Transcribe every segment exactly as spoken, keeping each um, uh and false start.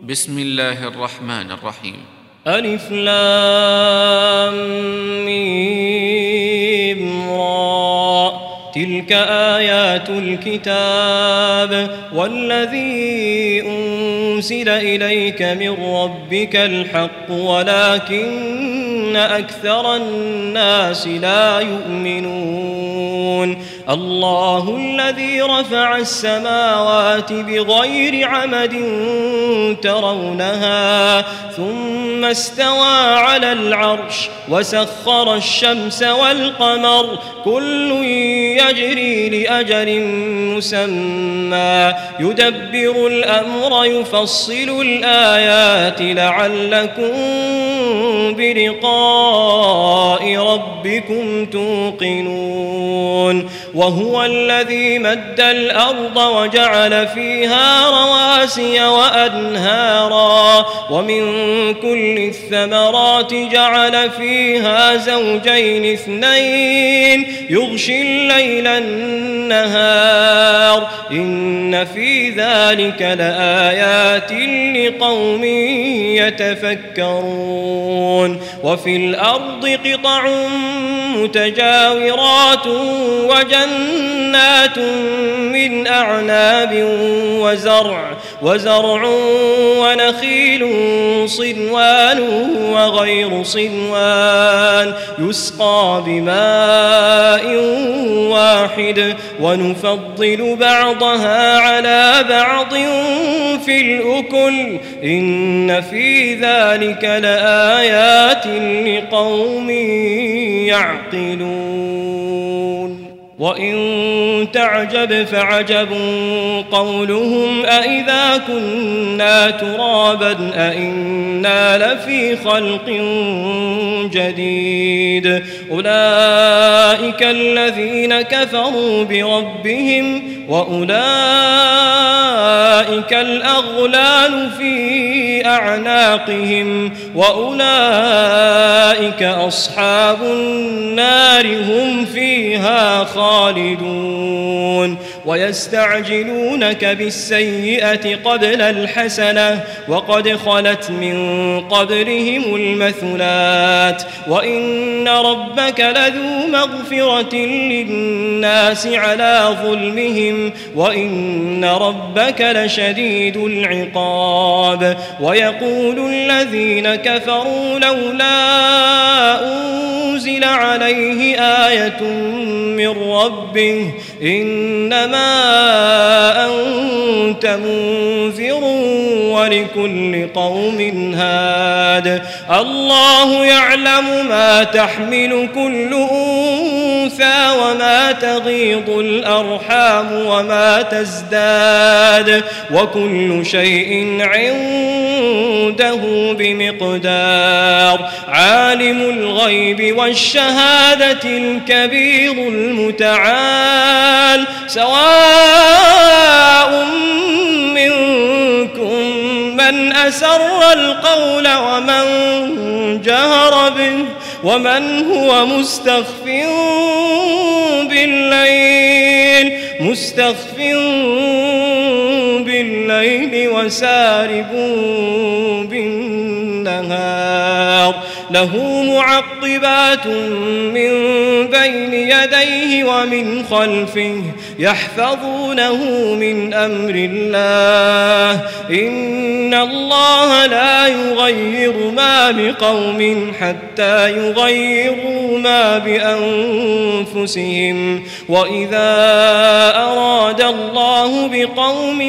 بسم الله الرحمن الرحيم. ألف لام ميم را، تلك آيات الكتاب والذي أنزل إليك من ربك الحق ولكن أكثر الناس لا يؤمنون. الله الذي رفع السماوات بغير عمد ترونها ثم استوى على العرش وسخر الشمس والقمر كل يجري لأجل مسمى يدبر الأمر يفصل الآيات لعلكم بلقاء ربكم توقنون. وهو الذي مد الأرض وجعل فيها رواسي وأنهارا ومن كل الثمرات جعل فيها زوجين اثنين يغشي الليل النهار إن في ذلك لآيات لقوم يتفكرون. وفي الأرض قطع متجاورات وجنات من أعناب وزرع وزرع ونخيل صنوان وغير صنوان يسقى بماء واحد ونفضل بعضها على بعض في الأكل إن في ذلك لآيات لقوم يعقلون. وإن تعجب فعجب قولهم أإذا كنا ترابا أإنا لفي خلق جديد أولئك الذين كفروا بربهم وأولئك الأغلال في أعناقهم وأولئك أصحاب النار هم فيها خالدون. ويستعجلونك بالسيئة قبل الحسنة وقد خلت من قبلهم المثلات وإن ربك لذو مغفرة للناس على ظلمهم وإن ربك لشديد العقاب. ويقول الذين كفروا لولا أنزل عليه آية من ربه إنما أنت منذر ولكل قوم هاد. الله يعلم ما تحمل كل أنثى وما تغيض الأرحام وما تزداد وكل شيء عنده بمقدار. عالم الغيب والشهادة الكبير المتعال سواء منكم من أسر القول ومن جهر به ومن هو مستخف بالليل مستخف بالليل وسارب بالنهار. له معقبات من بين يديه ومن خلفه يحفظونه من أمر الله إن الله لا يغير ما بقوم حتى يغيروا ما بأنفسهم وإذا أراد الله بقوم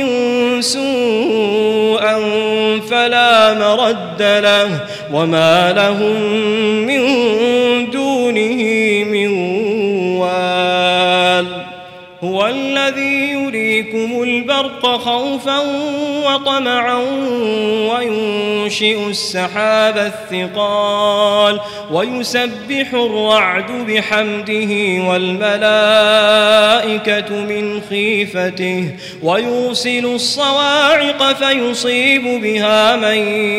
سوءا فلا مرد له وما لهم من دونه من وال. هو الذي يريكم البرق خوفا وطمعا وينشئ السحاب الثقال ويسبح الرعد بحمده والملائكة من خيفته ويرسل الصواعق فيصيب بها من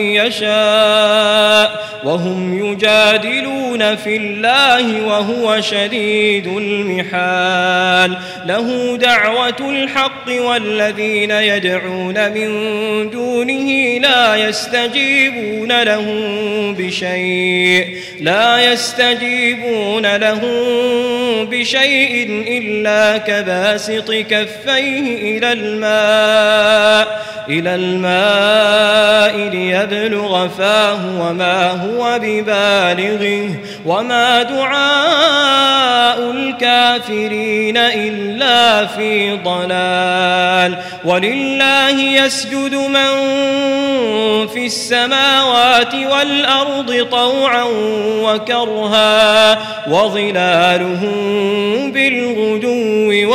يشاء وهم يجادلون في الله وهو شديد المحال. له دعوة الحق بالحق والذين يدعون من دونه لا يستجيبون لهم بشيء لا يستجيبون لهم بشيء إلا كباسط كفيه إلى الماء إلى الماء ليبلغ فاه وما هو ببالغه وما دعاء الكافرين إلا في ضلال. ولله يسجد من في السماوات والأرض طوعا وكرها وظلالهم بالغدو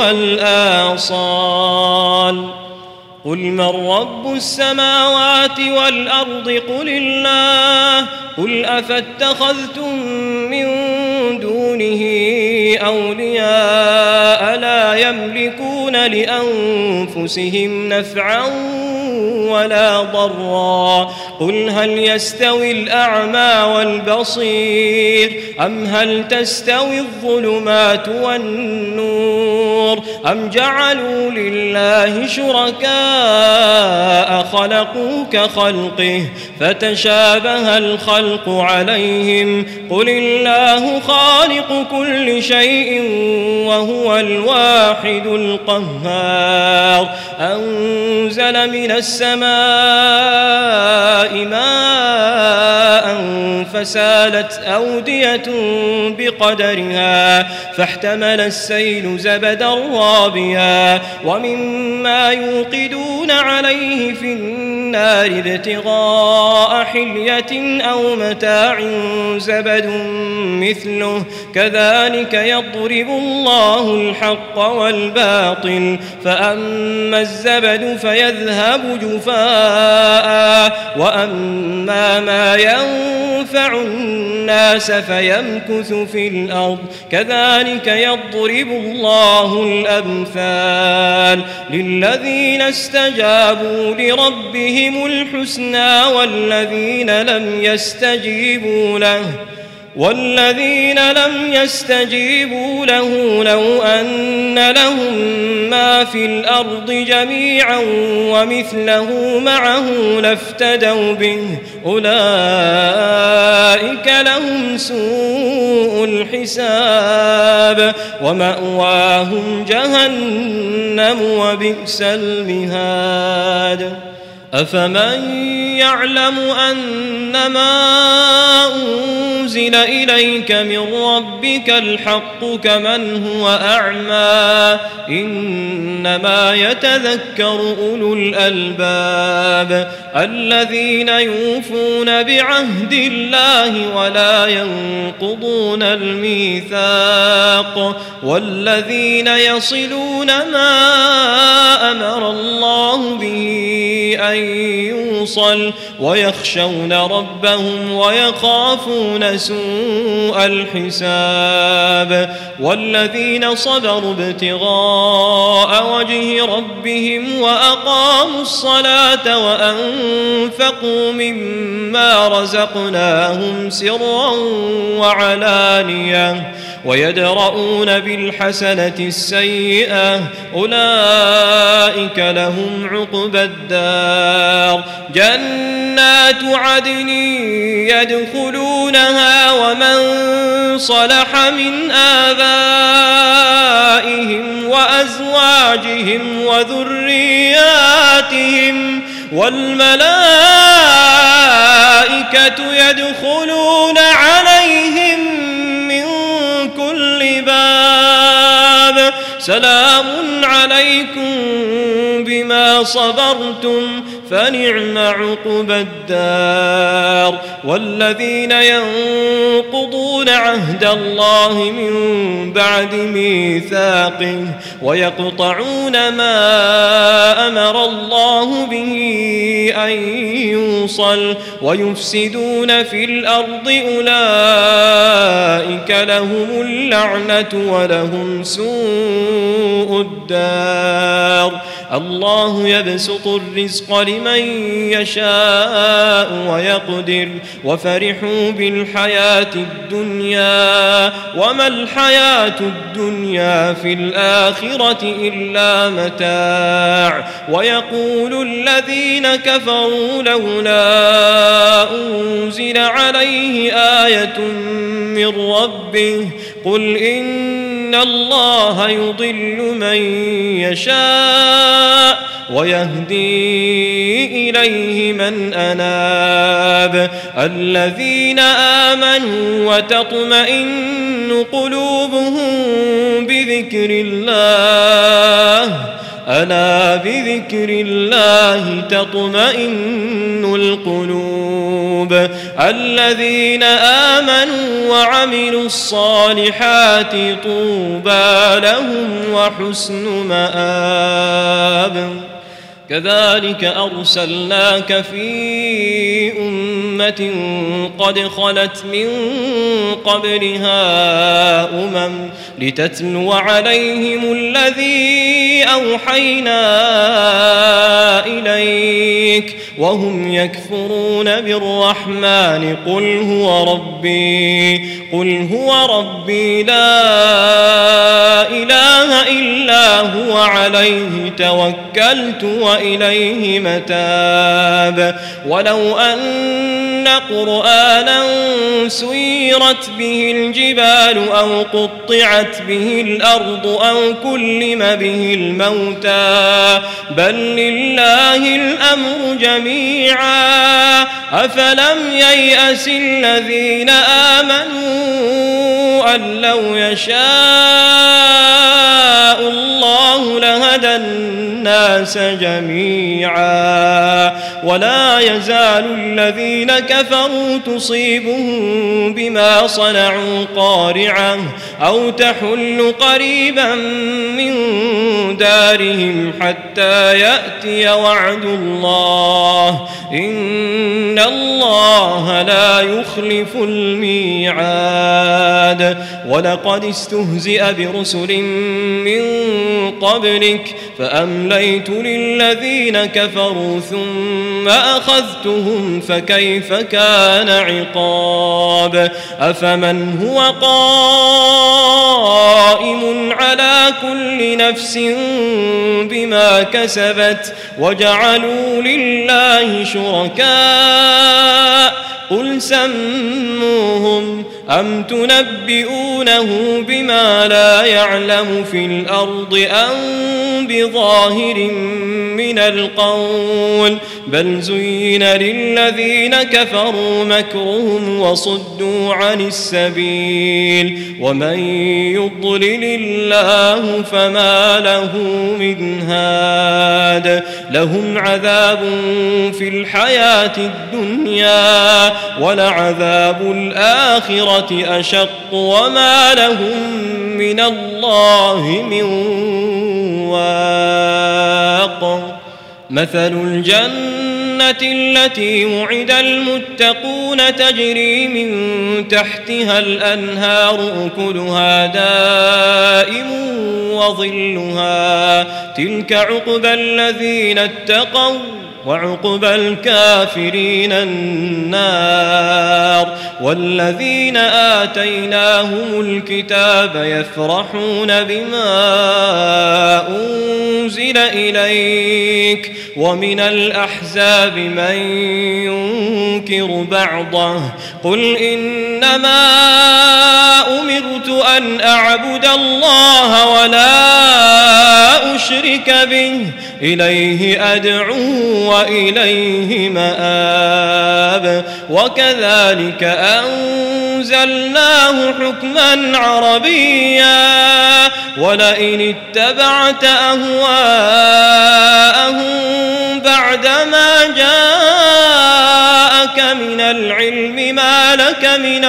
والآصال. قل من رب السماوات والأرض قل الله قل أفاتخذتم من دونه أولياء لا يملكون لأنفسهم نفعا ولا ضرا قل هل يستوي الأعمى والبصير أم هل تستوي الظلمات والنور أم جعلوا لله شركاء خلقوا كخلقه فتشابه الخلق عليهم قل الله خالق كل شيء وهو الواحد القهار. أنزل من السماء ماء فسالت أودية بقدرها فاحتمل السيل زبدا رابيا ومما يوقدون عليه في النار ابتغاء حلية أو متاع زبد مثله كذلك يضرب الله الحق والباطل فأما الزبد فيذهب جفاء وأما ما ينفع الناس فيمكث في الأرض كذلك يضرب الله الأمثال. للذين استجابوا لربهم الحسنى والذين لم يستجيبوا له والذين لم يستجيبوا له لو أن لهم ما في الأرض جميعا ومثله معه لافتدوا به أولئك لهم سوء الحساب ومأواهم جهنم وبئس المهاد. أفمن يعلم أنما أنزل إليك من ربك الحق كمن هو أعمى إنما يتذكر أولو الألباب الذين يوفون بعهد الله ولا ينقضون الميثاق والذين يصلون ما أمر الله به أن يوصل ويخشون ربهم ويخافون سوء الحساب والذين صبروا ابتغاء وجه ربهم وأقاموا الصلاة وأنفقوا مما رزقناهم سرا وعلانية ويدرؤون بالحسنة السيئة أولئك لهم عقبى الدار جنات عدن يدخلونها ومن صلح من آبائهم وأزواجهم وذرياتهم والملائكة يدخلون عليهم من كل باب سلام عليكم بما صبرتم فنعم عقبى الدار. والذين ينقضون عهد الله من بعد ميثاقه ويقطعون ما أمر الله به أن يوصل ويفسدون في الأرض أولئك لهم اللعنة ولهم سوء الدار. الله يبسط الرزق لمن يشاء ويقدر وفرحوا بالحياة الدنيا وما الحياة الدنيا في الآخرة إلا متاع ويقول الذين كفروا لولا أنزل عليه آية من ربه قل إن الله يضل من يشاء ويهدي إليه من أناب الذين آمنوا وتطمئن قلوبهم بذكر الله ألا بذكر الله تطمئن القلوب الذين آمنوا وعملوا الصالحات طوبى لهم وحسن مآب كذلك أرسلناك في أمة قد خلت من قبلها أمم لتتلو عليهم الذي أوحينا إليك وهم يكفرون بالرحمن قل هو ربي قل هو ربي لا إله إلا هو عليه توكلت وإليه متاب ولو أن قرآنا سيرت به الجبال أو قطعت به الأرض أو كلم به الموتى بل لله الأمر جميعا أفلم ييأس الذين آمنوا أن لو يشاء الله لهدى الناس جميعا ولا يزال الذين كفروا تصيبهم بما صنعوا قارعة أو تحل قريبا من دارهم حتى يأتي وعد الله إن الله لا يخلف الميعاد ولقد استهزئ برسل من قبلك فأمليت للذين كفروا ثم أخذتهم فكيف كان عقاب أفمن هو قائم على كل نفس بما كسبت وجعلوا لله شركاء قل سموهم أم تنبئونه بما لا يعلم في الأرض أم بظاهر من القول بل زين للذين كفروا مكرهم وصدوا عن السبيل ومن يضلل الله فما له من هاد لهم عذاب في الحياة الدنيا ولعذاب الآخرة أشق وما لهم من الله من واق مثل الجنة التي وعد المتقون تجري من تحتها الأنهار أكلها دائم وظلها تلك عقبى الذين اتقوا وعقبى الكافرين النار والذين آتيناهم الكتاب يفرحون بما أنزل إليك ومن الأحزاب من ينكر بعضه قل إنما أمرت أن أعبد الله ولا أشرك به إليه أدعو وإليه مآب وكذلك أنزلناه حكما عربيا ولئن اتبعت أهواءهم بعدما جاءك من العلم ما لك من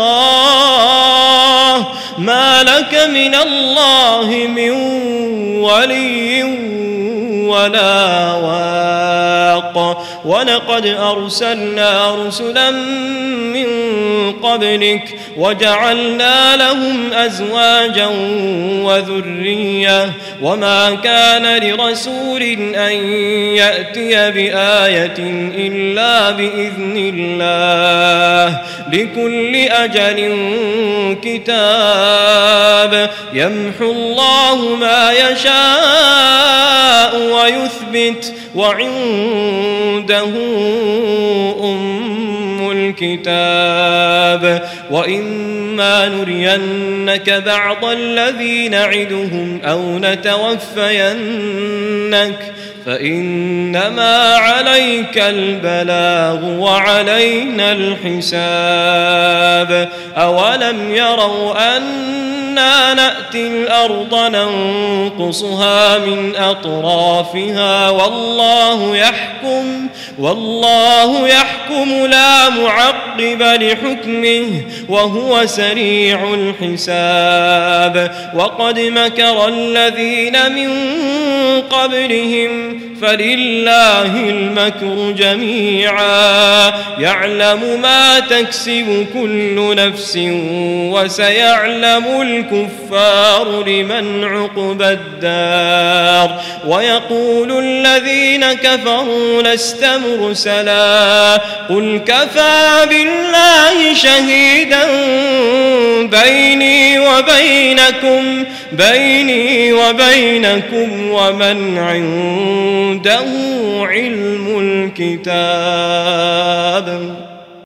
الله ما لك من الله من ولي ولا واق ولقد أرسلنا رسلا من قبلك وجعلنا لهم أزواجا وذرية وما كان لرسول أن يأتي بآية إلا بإذن الله لكل أجل كتاب يمحو الله ما يشاء ويثبت وعنده أم الكتاب وإما نرينك بعض الذي نعدهم أو نتوفينك فإنما عليك البلاغ وعلينا الحساب أولم يروا أنا نأتي الأرض ننقصها من أطرافها والله يحكم والله يحكم لا معقب لحكمه وهو سريع الحساب وقد مكر الذين من قبلهم فلله المكر جميعا يعلم ما تكسب كل نفس وسيعلم الكفار لمن عقبى الدار ويقول الذين كفروا لست مرسلا قل كفى بالله شهيدا بيني وبينكم بيني وبينكم ومن عنده علم الكتاب.